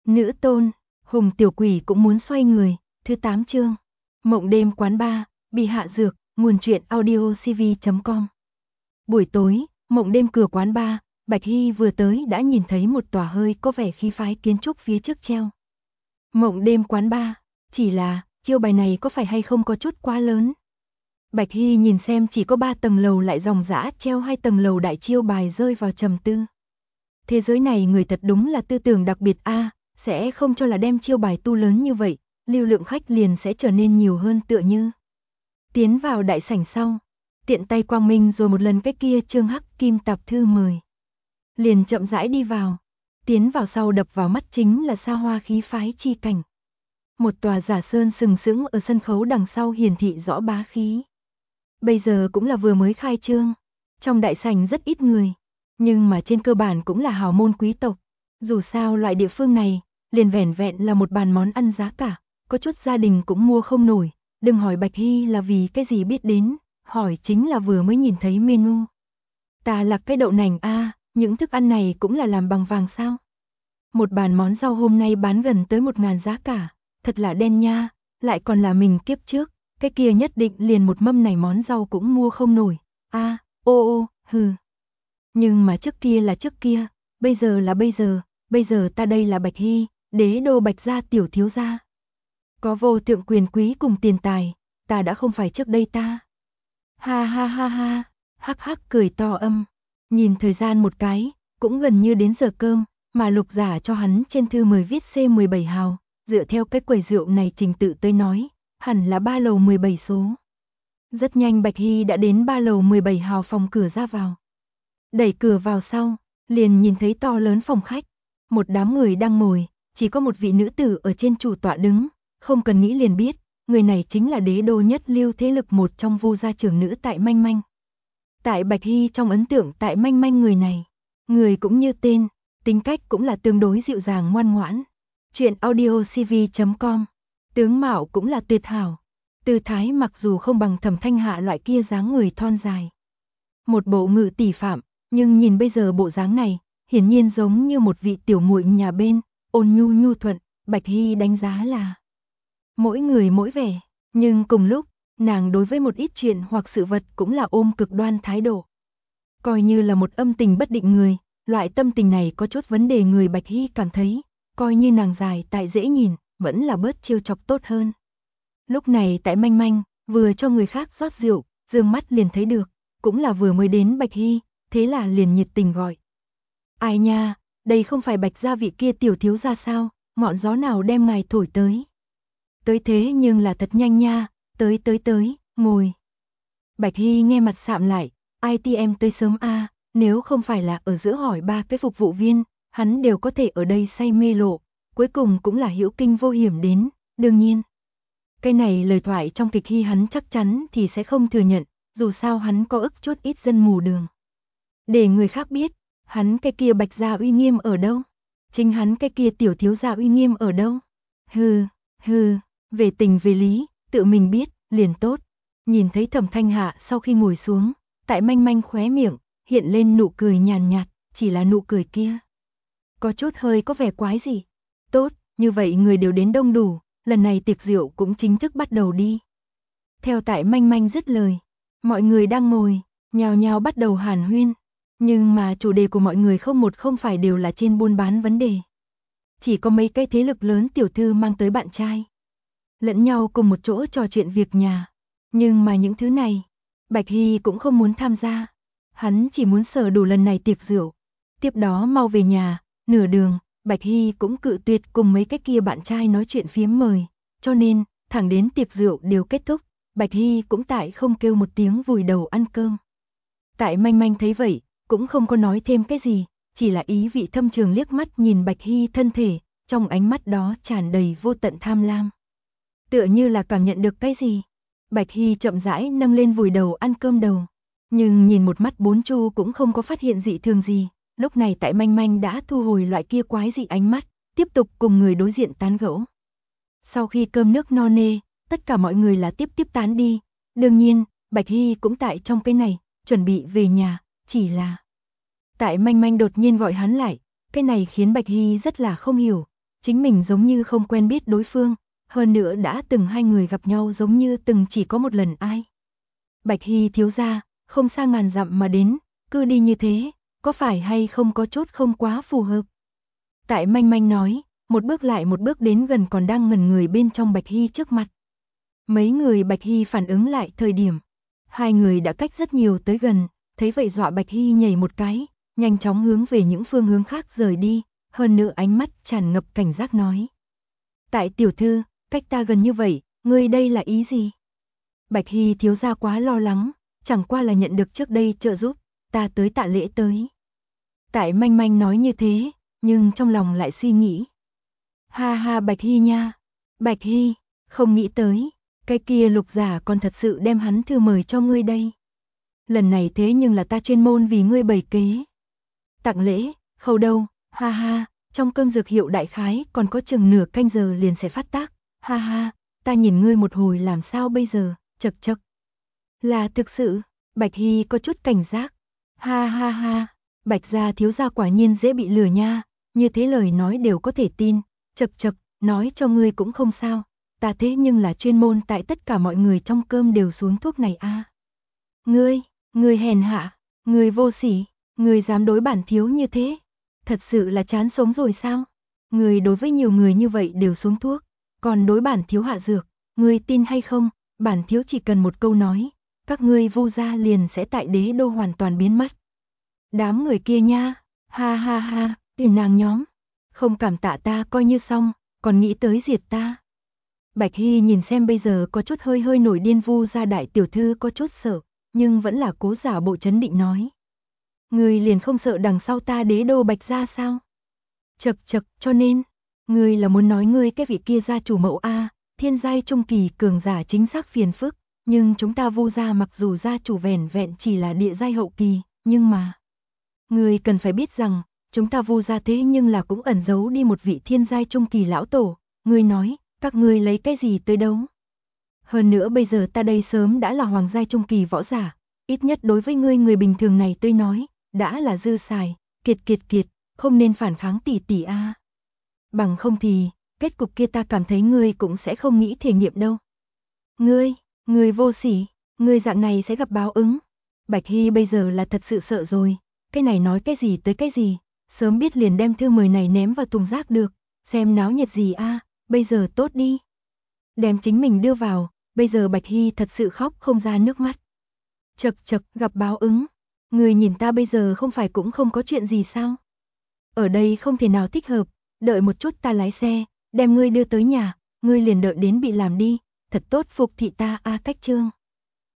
Nữ tôn, Hùng tiểu quỷ cũng muốn xoay người, thứ 8 chương. Mộng đêm quán bar, bị hạ dược, nguồn truyện audiocv.com. Buổi tối, mộng đêm cửa quán bar, Bạch Hy vừa tới đã nhìn thấy một tòa hơi có vẻ khí phái kiến trúc phía trước treo. Mộng đêm quán bar, chỉ là, chiêu bài này có phải hay không có chút quá lớn. Bạch Hy nhìn xem chỉ có 3 tầng lầu lại dòng dã treo 2 tầng lầu đại chiêu bài rơi vào trầm tư. Thế giới này người thật đúng là tư tưởng đặc biệt a, sẽ không cho là đem chiêu bài tu lớn như vậy, lưu lượng khách liền sẽ trở nên nhiều hơn tựa như. Tiến vào đại sảnh sau, tiện tay quang minh rồi một lần cái kia chương hắc kim tạp thư mời. Liền chậm rãi đi vào, tiến vào sau đập vào mắt chính là xa hoa khí phái chi cảnh. Một tòa giả sơn sừng sững ở sân khấu đằng sau hiển thị rõ bá khí. Bây giờ cũng là vừa mới khai trương, trong đại sảnh rất ít người, nhưng mà trên cơ bản cũng là hào môn quý tộc. Dù sao loại địa phương này, liền vẻn vẹn là một bàn món ăn giá cả, có chút gia đình cũng mua không nổi, đừng hỏi Bạch Hy là vì cái gì biết đến, hỏi chính là vừa mới nhìn thấy menu. Ta là cái đậu nành a, những thức ăn này cũng là làm bằng vàng sao? Một bàn món rau hôm nay bán gần tới 1.000 giá cả, thật là đen nha, lại còn là mình kiếp trước, cái kia nhất định liền một mâm này món rau cũng mua không nổi, a, ô, hừ. Nhưng mà trước kia là trước kia, bây giờ là bây giờ ta đây là Bạch Hy, đế đô Bạch gia tiểu thiếu gia. Có vô thượng quyền quý cùng tiền tài, ta đã không phải trước đây ta. Ha ha ha ha, hắc hắc cười to âm, nhìn thời gian một cái, cũng gần như đến giờ cơm, mà Lục giả cho hắn trên thư mời viết C17 hào, dựa theo cái quầy rượu này trình tự tới nói, hẳn là 3 lầu 17 số. Rất nhanh Bạch Hy đã đến 3 lầu 17 hào phòng cửa ra vào. Đẩy cửa vào sau, liền nhìn thấy to lớn phòng khách, một đám người đang ngồi, chỉ có một vị nữ tử ở trên chủ tọa đứng, không cần nghĩ liền biết, người này chính là đế đô nhất lưu thế lực một trong Vu gia trưởng nữ Tại Manh Manh. Tại Bạch Hy trong ấn tượng Tại Manh Manh người này, người cũng như tên, tính cách cũng là tương đối dịu dàng ngoan ngoãn. Chuyện audiocv.com, tướng mạo cũng là tuyệt hảo, tư thái mặc dù không bằng Thẩm Thanh Hạ loại kia dáng người thon dài. Một bộ ngự tỷ phạm, nhưng nhìn bây giờ bộ dáng này, hiển nhiên giống như một vị tiểu muội nhà bên, ôn nhu nhu thuận, Bạch Hy đánh giá là mỗi người mỗi vẻ, nhưng cùng lúc, nàng đối với một ít chuyện hoặc sự vật cũng là ôm cực đoan thái độ. Coi như là một âm tình bất định người, loại tâm tình này có chút vấn đề người Bạch Hy cảm thấy, coi như nàng dài tại dễ nhìn, vẫn là bớt trêu chọc tốt hơn. Lúc này Tại Manh Manh, vừa cho người khác rót rượu, dương mắt liền thấy được, cũng là vừa mới đến Bạch Hy, thế là liền nhiệt tình gọi. Ai nha, đây không phải Bạch gia vị kia tiểu thiếu gia sao, ngọn gió nào đem ngài thổi tới. Tới thế nhưng là thật nhanh nha, tới, ngồi. Bạch Hy nghe mặt sạm lại, ITM tới sớm a, nếu không phải là ở giữa hỏi 3 cái phục vụ viên, hắn đều có thể ở đây say mê lộ, cuối cùng cũng là hữu kinh vô hiểm đến, đương nhiên. Cái này lời thoại trong kịch Hy hắn chắc chắn thì sẽ không thừa nhận, dù sao hắn có ức chút ít dân mù đường. Để người khác biết, hắn cái kia Bạch gia uy nghiêm ở đâu? Chính hắn cái kia tiểu thiếu gia uy nghiêm ở đâu? Hừ, về tình về lý, tự mình biết, liền tốt. Nhìn thấy Thẩm Thanh Hạ sau khi ngồi xuống, Tại Manh Manh khóe miệng, hiện lên nụ cười nhàn nhạt, chỉ là nụ cười kia. Có chút hơi có vẻ quái gì. Tốt, như vậy người đều đến đông đủ, lần này tiệc rượu cũng chính thức bắt đầu đi. Theo Tại Manh Manh dứt lời, mọi người đang ngồi, nhào nhào bắt đầu hàn huyên. Nhưng mà chủ đề của mọi người không phải đều là trên buôn bán vấn đề. Chỉ có mấy cái thế lực lớn tiểu thư mang tới bạn trai. Lẫn nhau cùng một chỗ trò chuyện việc nhà. Nhưng mà những thứ này, Bạch Hy cũng không muốn tham gia. Hắn chỉ muốn sở đủ lần này tiệc rượu. Tiếp đó mau về nhà, nửa đường, Bạch Hy cũng cự tuyệt cùng mấy cái kia bạn trai nói chuyện phiếm mời. Cho nên, thẳng đến tiệc rượu đều kết thúc, Bạch Hy cũng tại không kêu một tiếng vùi đầu ăn cơm. Tại Manh Manh thấy vậy, cũng không có nói thêm cái gì, chỉ là ý vị thâm trường liếc mắt nhìn Bạch Hy thân thể, trong ánh mắt đó tràn đầy vô tận tham lam. Tựa như là cảm nhận được cái gì. Bạch Hy chậm rãi nâng lên vùi đầu ăn cơm đầu, nhưng nhìn một mắt bốn chu cũng không có phát hiện dị thường gì. Lúc này Tại Manh Manh đã thu hồi loại kia quái dị ánh mắt, tiếp tục cùng người đối diện tán gẫu. Sau khi cơm nước no nê, tất cả mọi người là tiếp tán đi. Đương nhiên, Bạch Hy cũng tại trong cái này, chuẩn bị về nhà, chỉ là Tại Manh Manh đột nhiên gọi hắn lại, cái này khiến Bạch Hy rất là không hiểu, chính mình giống như không quen biết đối phương, hơn nữa đã từng hai người gặp nhau giống như từng chỉ có một lần ai. Bạch Hy thiếu gia, không xa ngàn dặm mà đến, cứ đi như thế, có phải hay không có chút không quá phù hợp. Tại Manh Manh nói, một bước lại một bước đến gần còn đang ngẩn người bên trong Bạch Hy trước mặt. Mấy người Bạch Hy phản ứng lại thời điểm, hai người đã cách rất nhiều tới gần, thấy vậy dọa Bạch Hy nhảy một cái, nhanh chóng hướng về những phương hướng khác rời đi, hơn nữa ánh mắt tràn ngập cảnh giác nói. Tại tiểu thư, cách ta gần như vậy, ngươi đây là ý gì? Bạch Hy thiếu gia quá lo lắng, chẳng qua là nhận được trước đây trợ giúp, ta tới tạ lễ tới. Tại Manh Manh nói như thế, nhưng trong lòng lại suy nghĩ. Ha ha Bạch Hy nha, Bạch Hy, không nghĩ tới, cái kia Lục giả còn thật sự đem hắn thư mời cho ngươi đây. Lần này thế nhưng là ta chuyên môn vì ngươi bày kế. Tặng lễ, khâu đâu, ha ha, trong cơm dược hiệu đại khái còn có chừng nửa canh giờ liền sẽ phát tác, ha ha, ta nhìn ngươi một hồi làm sao bây giờ, chật chật. Là thực sự, Bạch Hy có chút cảnh giác, ha ha ha, Bạch gia thiếu gia quả nhiên dễ bị lừa nha, như thế lời nói đều có thể tin, chật chật, nói cho ngươi cũng không sao, ta thế nhưng là chuyên môn tại tất cả mọi người trong cơm đều xuống thuốc này a. Ngươi hèn hạ, ngươi vô sỉ, ngươi dám đối bản thiếu như thế, thật sự là chán sống rồi sao? Ngươi đối với nhiều người như vậy đều xuống thuốc, còn đối bản thiếu hạ dược, ngươi tin hay không? Bản thiếu chỉ cần một câu nói, các ngươi Vu gia liền sẽ tại đế đô hoàn toàn biến mất. Đám người kia nha, ha ha ha, tìm nàng nhóm, không cảm tạ ta coi như xong, còn nghĩ tới diệt ta. Bạch Hy nhìn xem bây giờ có chút hơi nổi điên Vu gia đại tiểu thư có chút sợ, nhưng vẫn là cố giả bộ trấn định nói. Ngươi liền không sợ đằng sau ta đế đô Bạch gia sao? Chật chật, cho nên, ngươi là muốn nói ngươi cái vị kia gia chủ mẫu a, thiên giai trung kỳ cường giả chính xác phiền phức, nhưng chúng ta Vu gia mặc dù gia chủ vẻn vẹn chỉ là địa giai hậu kỳ, nhưng mà ngươi cần phải biết rằng, chúng ta Vu gia thế nhưng là cũng ẩn giấu đi một vị thiên giai trung kỳ lão tổ, ngươi nói, các ngươi lấy cái gì tới đấu? Hơn nữa bây giờ ta đây sớm đã là hoàng giai trung kỳ võ giả, ít nhất đối với ngươi người bình thường này tôi nói, đã là dư xài, kiệt, không nên phản kháng tỷ tỷ a. Bằng không thì, kết cục kia ta cảm thấy ngươi cũng sẽ không nghĩ thể nghiệm đâu. Ngươi vô sỉ, ngươi dạng này sẽ gặp báo ứng. Bạch Hy bây giờ là thật sự sợ rồi, cái này nói cái gì tới cái gì, sớm biết liền đem thư mời này ném vào thùng rác được, xem náo nhiệt gì a, bây giờ tốt đi. Đem chính mình đưa vào, bây giờ Bạch Hy thật sự khóc không ra nước mắt. Chật, gặp báo ứng. Người nhìn ta bây giờ không phải cũng không có chuyện gì sao? Ở đây không thể nào thích hợp, đợi một chút ta lái xe, đem ngươi đưa tới nhà, ngươi liền đợi đến bị làm đi, thật tốt phục thị ta a Cách Chương.